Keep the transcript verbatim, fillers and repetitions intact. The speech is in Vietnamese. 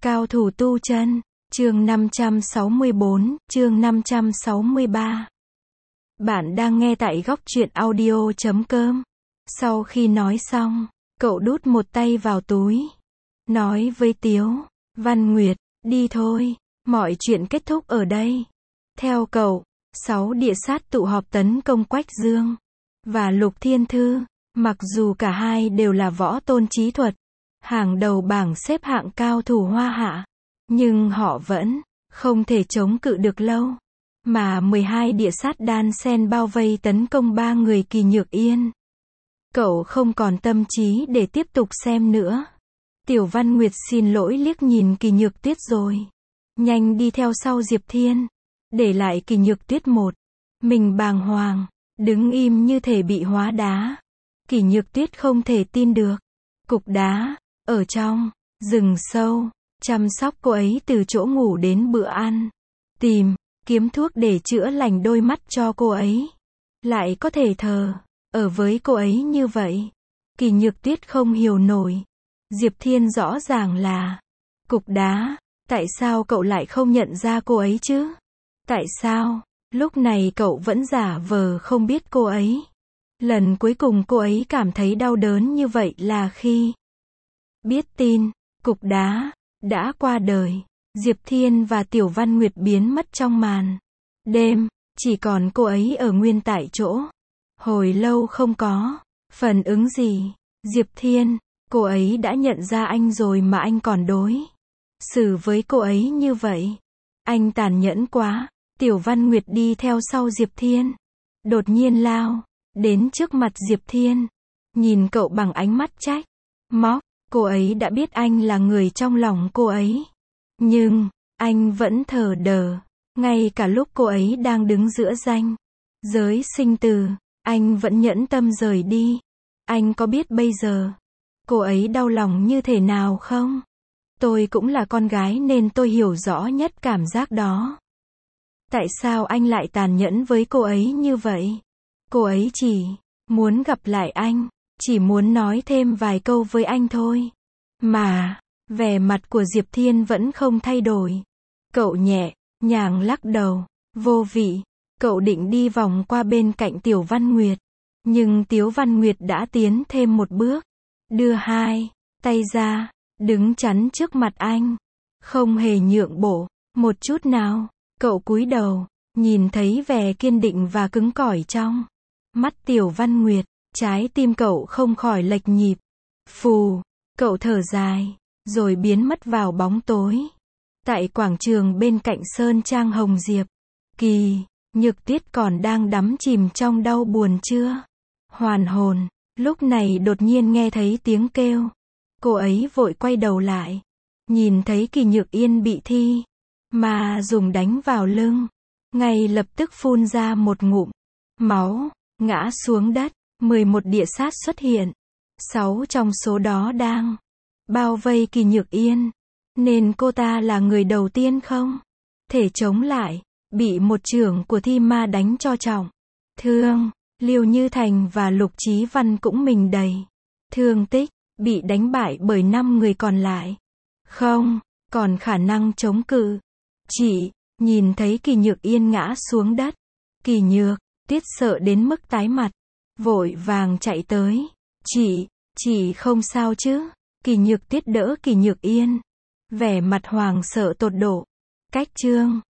Cao thủ tu chân, chương năm trăm sáu mươi bốn, chương năm trăm sáu mươi ba. Bạn đang nghe tại góc truyện audio chấm com. Sau khi nói xong, cậu đút một tay vào túi, nói với Tiếu Văn Nguyệt, đi thôi, mọi chuyện kết thúc ở đây. Theo cậu, sáu địa sát tụ họp tấn công Quách Dương và Lục Thiên Thư, mặc dù cả hai đều là võ tôn chí thuật, hàng đầu bảng xếp hạng cao thủ Hoa Hạ, nhưng họ vẫn không thể chống cự được lâu, mà mười hai địa sát đan sen bao vây tấn công ba người Kỳ Nhược Yên. Cậu không còn tâm trí để tiếp tục xem nữa. Tiểu Văn Nguyệt xin lỗi liếc nhìn Kỳ Nhược Tuyết rồi nhanh đi theo sau Diệp Thiên, để lại Kỳ Nhược Tuyết một mình bàng hoàng, đứng im như thể bị hóa đá. Kỳ Nhược Tuyết không thể tin được, cục đá ở trong rừng sâu chăm sóc cô ấy từ chỗ ngủ đến bữa ăn, tìm kiếm thuốc để chữa lành đôi mắt cho cô ấy, lại có thể thờ ở với cô ấy như vậy. Kỳ Nhược Tuyết không hiểu nổi. Diệp Thiên rõ ràng là cục đá, tại sao cậu lại không nhận ra cô ấy chứ? Tại sao lúc này cậu vẫn giả vờ không biết cô ấy? Lần cuối cùng cô ấy cảm thấy đau đớn như vậy là khi biết tin cục đá đã qua đời. Diệp Thiên và Tiểu Văn Nguyệt biến mất trong màn đêm, chỉ còn cô ấy ở nguyên tại chỗ. Hồi lâu không có phản ứng gì. Diệp Thiên, cô ấy đã nhận ra anh rồi mà anh còn đối xử với cô ấy như vậy. Anh tàn nhẫn quá. Tiểu Văn Nguyệt đi theo sau Diệp Thiên, đột nhiên lao đến trước mặt Diệp Thiên, nhìn cậu bằng ánh mắt trách móc. Cô ấy đã biết anh là người trong lòng cô ấy, nhưng anh vẫn thờ đờ, ngay cả lúc cô ấy đang đứng giữa ranh giới sinh tử, anh vẫn nhẫn tâm rời đi. Anh có biết bây giờ cô ấy đau lòng như thế nào không? Tôi cũng là con gái nên tôi hiểu rõ nhất cảm giác đó. Tại sao anh lại tàn nhẫn với cô ấy như vậy? Cô ấy chỉ muốn gặp lại anh, chỉ muốn nói thêm vài câu với anh thôi. Mà, vẻ mặt của Diệp Thiên vẫn không thay đổi. Cậu nhẹ nhàng lắc đầu, vô vị. Cậu định đi vòng qua bên cạnh Tiểu Văn Nguyệt, nhưng Tiếu Văn Nguyệt đã tiến thêm một bước, đưa hai tay ra, đứng chắn trước mặt anh, không hề nhượng bộ một chút nào. Cậu cúi đầu, nhìn thấy vẻ kiên định và cứng cỏi trong mắt Tiểu Văn Nguyệt, trái tim cậu không khỏi lệch nhịp. Phù, cậu thở dài, rồi biến mất vào bóng tối. Tại quảng trường bên cạnh Sơn Trang Hồng Diệp, Kỳ Nhược Tuyết còn đang đắm chìm trong đau buồn chưa hoàn hồn, lúc này đột nhiên nghe thấy tiếng kêu. Cô ấy vội quay đầu lại, nhìn thấy Kỳ Nhược Yên bị thi mà dùng đánh vào lưng, ngay lập tức phun ra một ngụm máu, ngã xuống đất. mười một địa sát xuất hiện, sáu trong số đó đang bao vây Kỳ Nhược Yên, nên cô ta là người đầu tiên không thể chống lại, bị một chưởng của thi ma đánh cho trọng thương. Liêu Như Thành và Lục Chí Văn cũng mình đầy thương tích, bị đánh bại bởi năm người còn lại, không còn khả năng chống cự. Chị nhìn thấy Kỳ Nhược Yên ngã xuống đất, Kỳ Nhược Tuyết sợ đến mức tái mặt, vội vàng chạy tới. Chị, chị không sao chứ? Kỳ Nhược Tuyết đỡ Kỳ Nhược Yên, vẻ mặt hoàng sợ tột độ. Cách chương